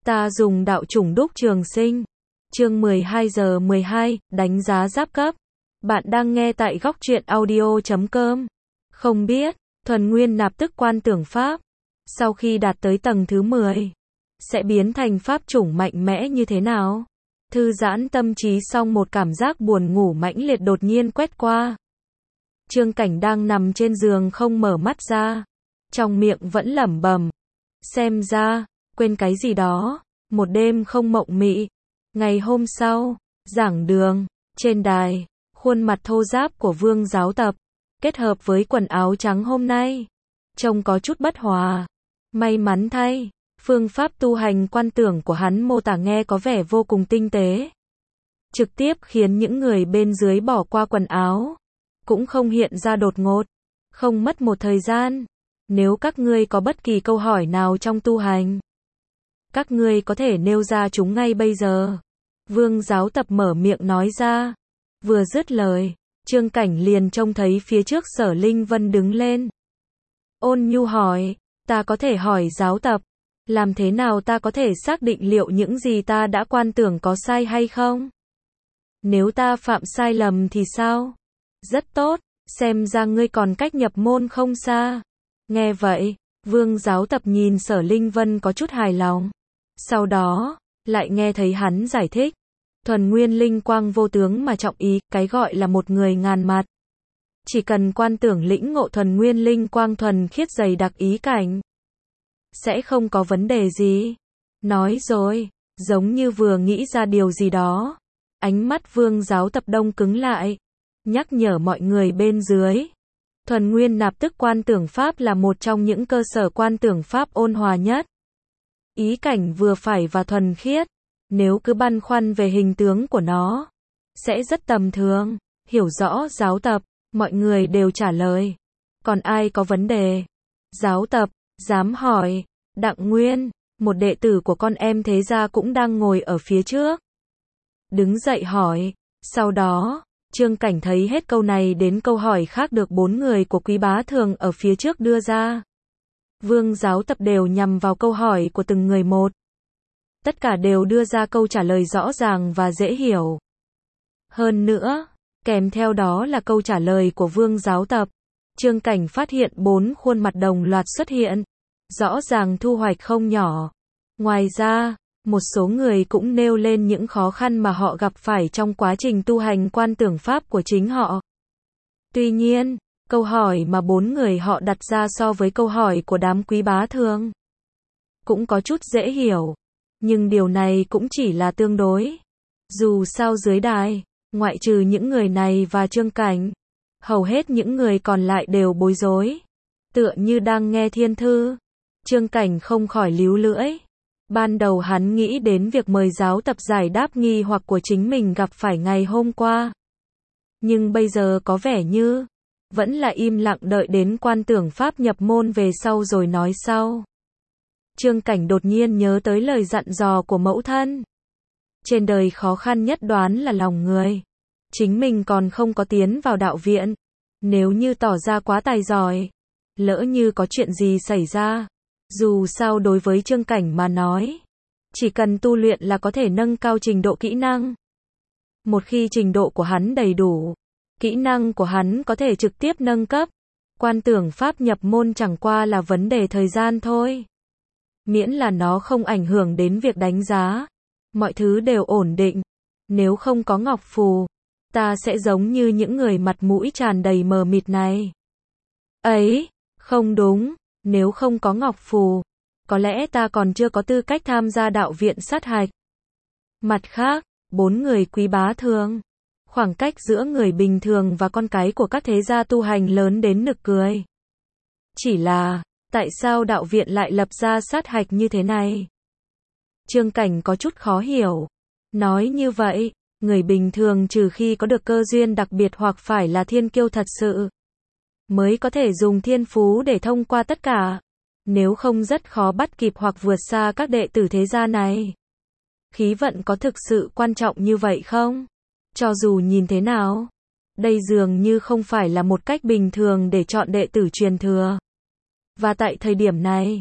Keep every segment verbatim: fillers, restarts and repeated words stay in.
Ta dùng đạo chủng đúc trường sinh. Chương mười hai giờ mười hai, đánh giá giáp cấp. Bạn đang nghe tại góc truyện audio chấm com. Không biết, thuần nguyên nạp tức quan tưởng pháp, sau khi đạt tới tầng thứ mười, sẽ biến thành pháp chủng mạnh mẽ như thế nào? Thư giãn tâm trí xong một cảm giác buồn ngủ mãnh liệt đột nhiên quét qua. Trương Cảnh đang nằm trên giường không mở mắt ra, trong miệng vẫn lẩm bẩm. Xem ra, quên cái gì đó, một đêm không mộng mị. Ngày hôm sau, giảng đường, trên đài, khuôn mặt thô ráp của Vương Giáo Tập, kết hợp với quần áo trắng hôm nay, trông có chút bất hòa. May mắn thay, phương pháp tu hành quan tưởng của hắn mô tả nghe có vẻ vô cùng tinh tế, trực tiếp khiến những người bên dưới bỏ qua quần áo, cũng không hiện ra đột ngột. Không mất một thời gian, nếu các ngươi có bất kỳ câu hỏi nào trong tu hành, các ngươi có thể nêu ra chúng ngay bây giờ. Vương Giáo Tập mở miệng nói ra. Vừa dứt lời, Trương Cảnh liền trông thấy phía trước Sở Linh Vân đứng lên. Ôn nhu hỏi, ta có thể hỏi Giáo Tập, làm thế nào ta có thể xác định liệu những gì ta đã quan tưởng có sai hay không? Nếu ta phạm sai lầm thì sao? Rất tốt, xem ra ngươi còn cách nhập môn không xa. Nghe vậy, Vương Giáo Tập nhìn Sở Linh Vân có chút hài lòng. Sau đó, lại nghe thấy hắn giải thích. Thuần nguyên linh quang vô tướng mà trọng ý, cái gọi là một người ngàn mặt. Chỉ cần quan tưởng lĩnh ngộ thuần nguyên linh quang thuần khiết dày đặc ý cảnh, sẽ không có vấn đề gì. Nói rồi, giống như vừa nghĩ ra điều gì đó. Ánh mắt Vương Giáo Tập đông cứng lại, nhắc nhở mọi người bên dưới. Thuần nguyên nạp tức quan tưởng pháp là một trong những cơ sở quan tưởng pháp ôn hòa nhất. Ý cảnh vừa phải và thuần khiết. Nếu cứ băn khoăn về hình tướng của nó, sẽ rất tầm thường. Hiểu rõ Giáo Tập, mọi người đều trả lời. Còn ai có vấn đề? Giáo Tập, dám hỏi. Đặng Nguyên, một đệ tử của con em thế gia cũng đang ngồi ở phía trước, đứng dậy hỏi. Sau đó, Trương Cảnh thấy hết câu này đến câu hỏi khác được bốn người của Quý Bá Thường ở phía trước đưa ra. Vương Giáo Tập đều nhằm vào câu hỏi của từng người một. Tất cả đều đưa ra câu trả lời rõ ràng và dễ hiểu. Hơn nữa, kèm theo đó là câu trả lời của Vương Giáo Tập. Trương Cảnh phát hiện bốn khuôn mặt đồng loạt xuất hiện, rõ ràng thu hoạch không nhỏ. Ngoài ra, một số người cũng nêu lên những khó khăn mà họ gặp phải trong quá trình tu hành quan tưởng pháp của chính họ. Tuy nhiên, câu hỏi mà bốn người họ đặt ra so với câu hỏi của đám Quý Bá Thường cũng có chút dễ hiểu. Nhưng điều này cũng chỉ là tương đối. Dù sao dưới đài, ngoại trừ những người này và Trương Cảnh, hầu hết những người còn lại đều bối rối. Tựa như đang nghe thiên thư. Trương Cảnh không khỏi líu lưỡi. Ban đầu hắn nghĩ đến việc mời Giáo Tập giải đáp nghi hoặc của chính mình gặp phải ngày hôm qua. Nhưng bây giờ có vẻ như vẫn là im lặng đợi đến quan tưởng pháp nhập môn về sau rồi nói sau. Trương Cảnh đột nhiên nhớ tới lời dặn dò của mẫu thân. Trên đời khó khăn nhất đoán là lòng người. Chính mình còn không có tiến vào đạo viện. Nếu như tỏ ra quá tài giỏi, lỡ như có chuyện gì xảy ra, dù sao đối với Trương Cảnh mà nói, chỉ cần tu luyện là có thể nâng cao trình độ kỹ năng. Một khi trình độ của hắn đầy đủ, kỹ năng của hắn có thể trực tiếp nâng cấp. Quan tưởng pháp nhập môn chẳng qua là vấn đề thời gian thôi. Miễn là nó không ảnh hưởng đến việc đánh giá, mọi thứ đều ổn định. Nếu không có ngọc phù, ta sẽ giống như những người mặt mũi tràn đầy mờ mịt này. Ấy, không đúng, nếu không có ngọc phù, có lẽ ta còn chưa có tư cách tham gia đạo viện sát hạch. Mặt khác, bốn người Quý Bá Thường, khoảng cách giữa người bình thường và con cái của các thế gia tu hành lớn đến nực cười. Chỉ là, tại sao đạo viện lại lập ra sát hạch như thế này? Trương Cảnh có chút khó hiểu. Nói như vậy, người bình thường trừ khi có được cơ duyên đặc biệt hoặc phải là thiên kiêu thật sự, mới có thể dùng thiên phú để thông qua tất cả. Nếu không rất khó bắt kịp hoặc vượt xa các đệ tử thế gia này. Khí vận có thực sự quan trọng như vậy không? Cho dù nhìn thế nào, đây dường như không phải là một cách bình thường để chọn đệ tử truyền thừa. Và tại thời điểm này,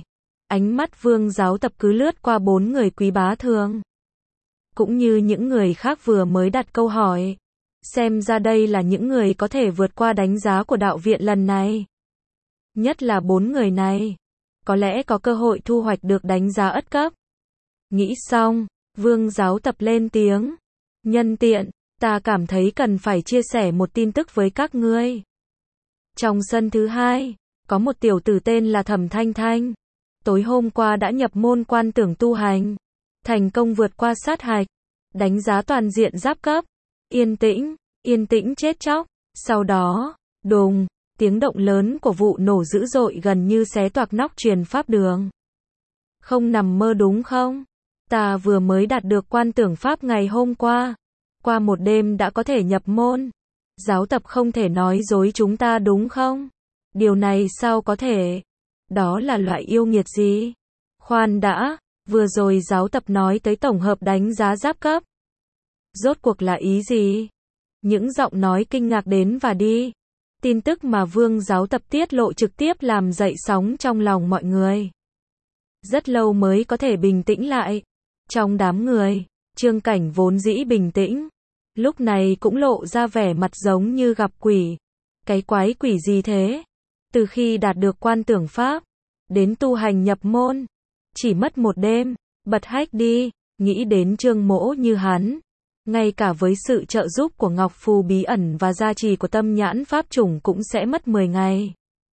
Ánh mắt Vương Giáo Tập cứ lướt qua bốn người Quý Bá Thương, cũng như những người khác vừa mới đặt câu hỏi. Xem ra đây là những người có thể vượt qua đánh giá của đạo viện lần này. Nhất là bốn người này, có lẽ có cơ hội thu hoạch được đánh giá ất cấp. Nghĩ xong, Vương Giáo Tập lên tiếng. Nhân tiện, ta cảm thấy cần phải chia sẻ một tin tức với các ngươi. Trong sân thứ hai, có một tiểu tử tên là Thẩm Thanh Thanh. Tối hôm qua đã nhập môn quan tưởng tu hành, thành công vượt qua sát hạch, đánh giá toàn diện giáp cấp. Yên tĩnh, yên tĩnh chết chóc. Sau đó, đùng, tiếng động lớn của vụ nổ dữ dội gần như xé toạc nóc truyền pháp đường. Không nằm mơ đúng không? Ta vừa mới đạt được quan tưởng pháp ngày hôm qua. Qua một đêm đã có thể nhập môn. Giáo tập không thể nói dối chúng ta đúng không? Điều này sao có thể? Đó là loại yêu nghiệt gì? Khoan đã, vừa rồi giáo tập nói tới tổng hợp đánh giá giáp cấp. Rốt cuộc là ý gì? Những giọng nói kinh ngạc đến và đi. Tin tức mà Vương Giáo Tập tiết lộ trực tiếp làm dậy sóng trong lòng mọi người. Rất lâu mới có thể bình tĩnh lại. Trong đám người, Trương Cảnh vốn dĩ bình tĩnh, lúc này cũng lộ ra vẻ mặt giống như gặp quỷ. Cái quái quỷ gì thế? Từ khi đạt được quan tưởng pháp, đến tu hành nhập môn, chỉ mất một đêm, bật hách đi, nghĩ đến Trương Mỗ như hắn. Ngay cả với sự trợ giúp của Ngọc Phù bí ẩn và gia trì của tâm nhãn pháp chủng cũng sẽ mất mười ngày.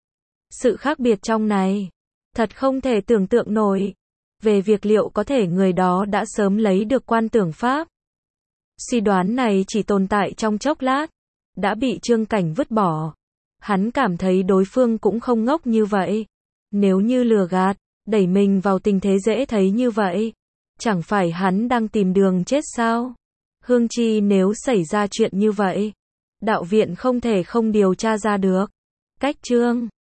Sự khác biệt trong này, thật không thể tưởng tượng nổi. Về việc liệu có thể người đó đã sớm lấy được quan tưởng pháp. Suy đoán này chỉ tồn tại trong chốc lát, đã bị Trương Cảnh vứt bỏ. Hắn cảm thấy đối phương cũng không ngốc như vậy. Nếu như lừa gạt, đẩy mình vào tình thế dễ thấy như vậy, chẳng phải hắn đang tìm đường chết sao? Hương chi nếu xảy ra chuyện như vậy, đạo viện không thể không điều tra ra được. Cách Trương